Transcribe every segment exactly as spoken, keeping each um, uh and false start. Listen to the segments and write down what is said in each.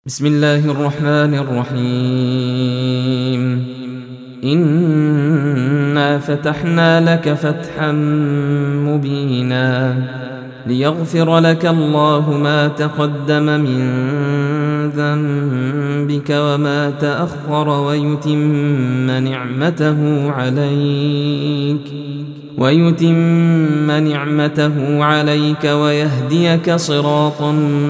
بسم الله الرحمن الرحيم. إنا فتحنا لك فتحا مبينا ليغفر لك الله ما تقدم من ذنبك وما تأخر ويتم نعمته عليك ويتم نعمته عليك ويهديك صراطا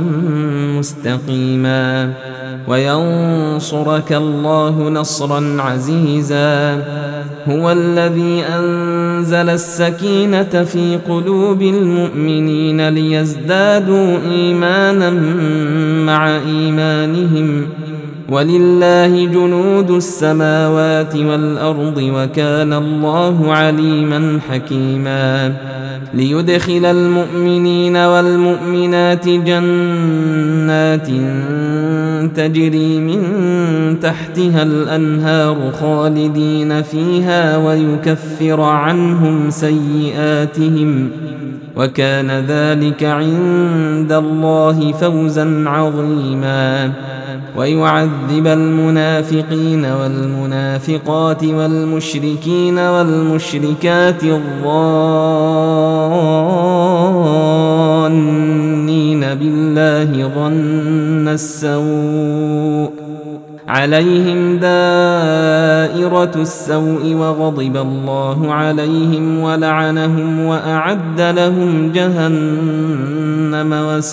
مستقيما وينصرك الله نصرا عزيزا. هو الذي أنزل السكينة في قلوب المؤمنين ليزدادوا إيمانا مع إيمانهم ولله جنود السماوات والأرض وكان الله عليما حكيما. ليدخل المؤمنين والمؤمنات جنات تجري من تحتها الأنهار خالدين فيها ويكفر عنهم سيئاتهم وكان ذلك عند الله فوزا عظيما. ويعذب المنافقين والمنافقات والمشركين والمشركات الظانين بالله ظن السوء عليهم دائرة السوء وغضب الله عليهم ولعنهم وأعد لهم جهنم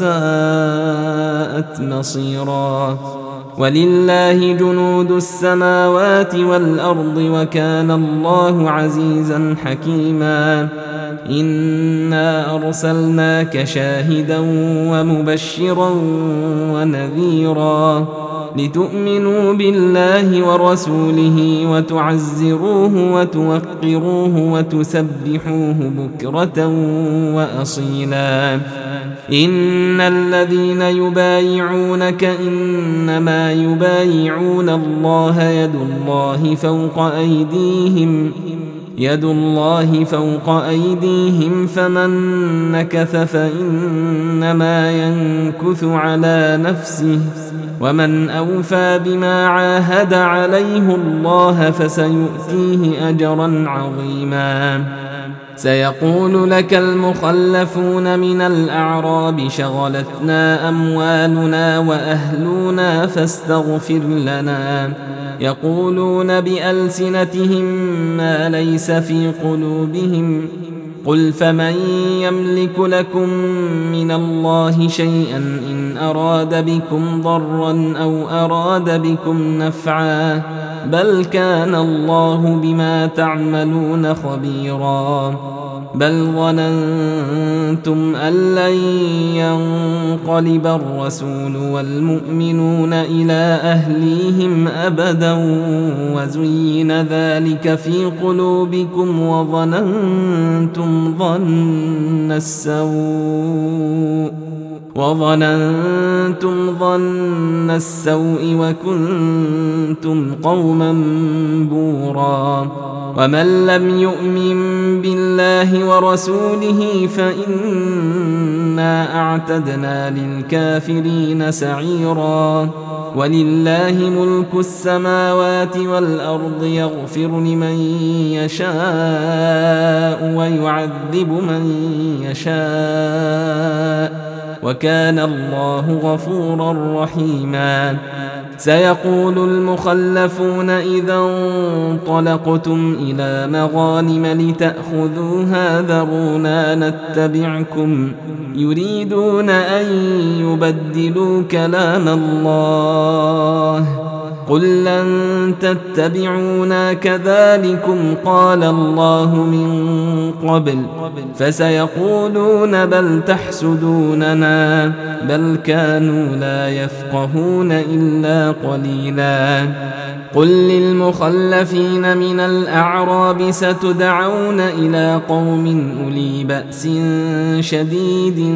وساءت مصيرا. ولله جنود السماوات والأرض وكان الله عزيزا حكيما. إنا أرسلناك شاهدا ومبشرا ونذيرا لتؤمنوا بالله ورسوله وتعزروه وتوقروه وتسبحوه بكرة وأصيلا. إن الذين يبايعونك إنما يبايعون الله يد الله فوق أيديهم يد الله فوق أيديهم فمن نكث فإنما ينكث على نفسه ومن أوفى بما عاهد عليه الله فسيؤتيه أجرا عظيما. سيقول لك المخلفون من الأعراب شغلتنا أموالنا وأهلنا فاستغفر لنا يقولون بألسنتهم ما ليس في قلوبهم قل فمن يملك لكم من الله شيئا إن أراد بكم ضرا أو أراد بكم نفعا بل كان الله بما تعملون خبيرا. بل ظننتم أن لن ينقلب الرسول والمؤمنون إلى أهليهم أبدا وزين ذلك في قلوبكم وظننتم ظن السوء وظننتم ظن السوء وكنتم قوما بورا. ومن لم يؤمن بالله ورسوله فإنا أعتدنا للكافرين سعيرا. ولله ملك السماوات والأرض يغفر لمن يشاء ويعذب من يشاء وكان الله غفورا رحيما. سيقول المخلفون إذا انطلقتم إلى مغانم لتأخذوها ذرونا نتبعكم يريدون أن يبدلوا كلام الله قل لن تتبعونا كذلكم قال الله من قبل فسيقولون بل تحسدوننا بل كانوا لا يفقهون إلا قليلا. قل للمخلفين من الأعراب ستدعون إلى قوم أولي بأس شديد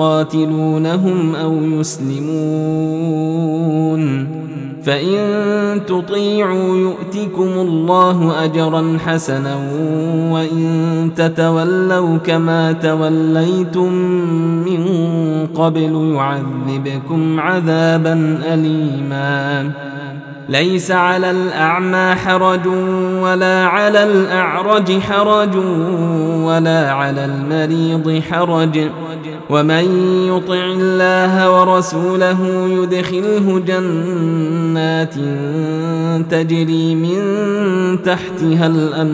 تقاتلونهم أو يسلمون فإن تطيعوا يؤتكم الله أجرا حسنا وإن تتولوا كما توليتم من قبل يعذبكم عذابا أليما ليس على الأعمى حرج ولا على الأعرج حرج ولا على المريض حرج ومن يطع الله ورسوله يدخله جنات تجري من تحتها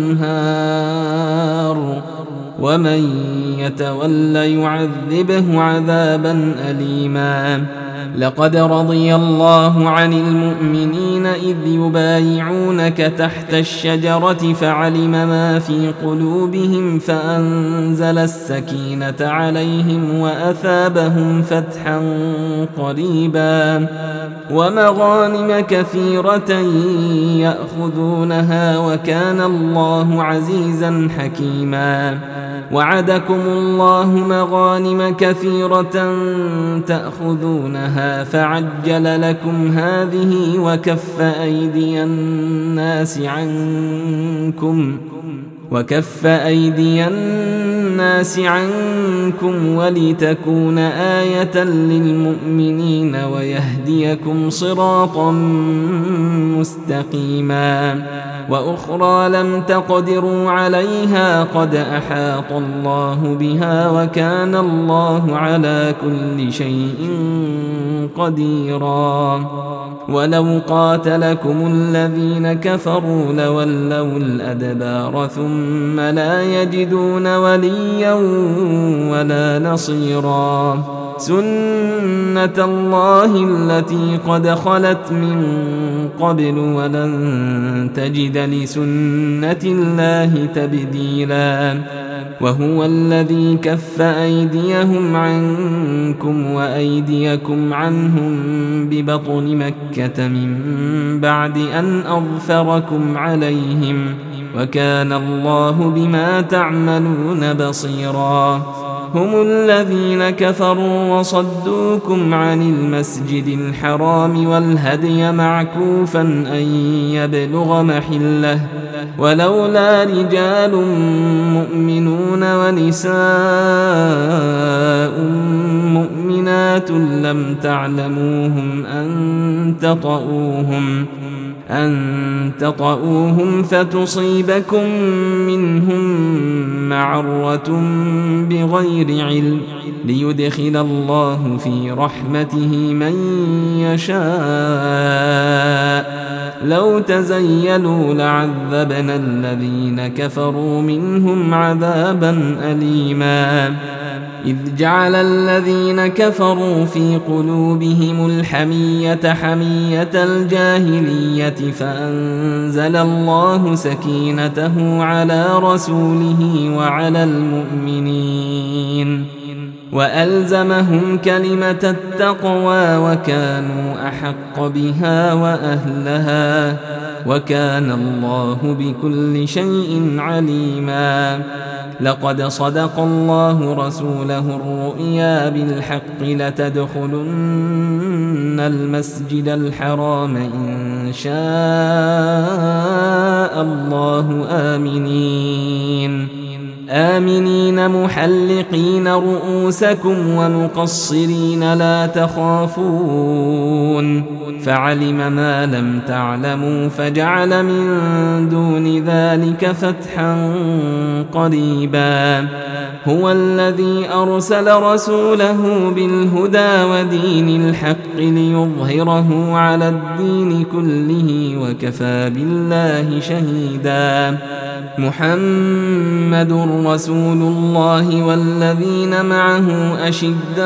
الأنهار ومن يتول يعذبه عذابا أليما لقد رضي الله عن المؤمنين إذ يبايعونك تحت الشجرة فعلم ما في قلوبهم فأنزل السكينة عليهم وأثابهم فتحا قريبا ومغانم كثيرة يأخذونها وكان الله عزيزا حكيما وعدكم الله مغانم كثيرة تأخذونها فعجل لكم هذه وكف أيدي الناس عنكم وكف أيدي الناس عنكم ولتكون آية للمؤمنين ويهديكم صراطا مستقيما وأخرى لم تقدروا عليها قد أحاط الله بها وكان الله على كل شيء قديرا ولو قاتلكم الذين كفروا لولوا الأدبار ثم لا يجدون وليا ولا نصيرا سنة الله التي قد خلت من قبل ولن تجد لسنة الله تبديلا وهو الذي كف أيديهم عنكم وأيديكم عنهم ببطن مكة من بعد أن أظفركم عليهم وكان الله بما تعملون بصيرا هم الذين كفروا وصدوكم عن المسجد الحرام والهدي معكوفا أن يبلغ محله ولولا رجال مؤمنون ونساء مؤمنات لم تعلموهم أن تطؤوهم أن تطؤوهم فتصيبكم منهم معرة بغير علم ليدخل الله في رحمته من يشاء لو تزيلوا لعذبنا الذين كفروا منهم عذابا أليما إذ جعل الذين كفروا في قلوبهم الحمية حمية الجاهلية فأنزل الله سكينته على رسوله وعلى المؤمنين وألزمهم كلمة التقوى وكانوا أحق بها وأهلها وكان الله بكل شيء عليما لقد صدق الله رسوله الرؤيا بالحق لتدخلن المسجد الحرام إن شاء الله آمنين آمنين محلقين رؤوسكم ومقصرين لا تخافون فعلم ما لم تعلموا فجعل من دون ذلك فتحا قريبا هو الذي أرسل رسوله بالهدى ودين الحق ليظهره على الدين كله وكفى بالله شهيدا محمد رسول الله والذين معه أشداء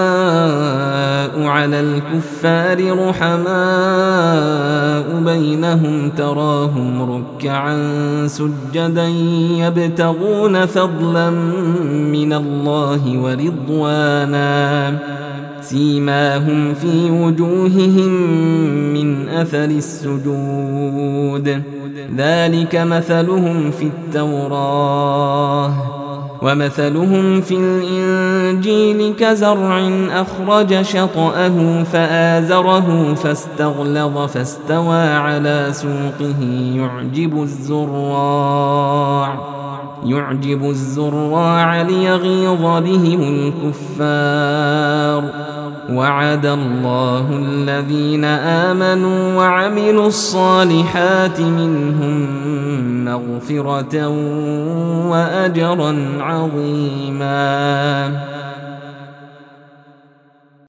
على الكفار رحماء بينهم تراهم ركعا سجدا يبتغون فضلا من الله ورضوانا سيماهم في وجوههم من أثر السجود ذلك مثلهم في التوراة ومثلهم في الإنجيل كزرع أخرج شطأه فآزره فاستغلظ فاستوى على سوقه يعجب الزراع يعجب الزراع ليغيظ بهم الكفار. وعد الله الذين آمنوا وعملوا الصالحات منهم مغفرة وأجرا عظيما.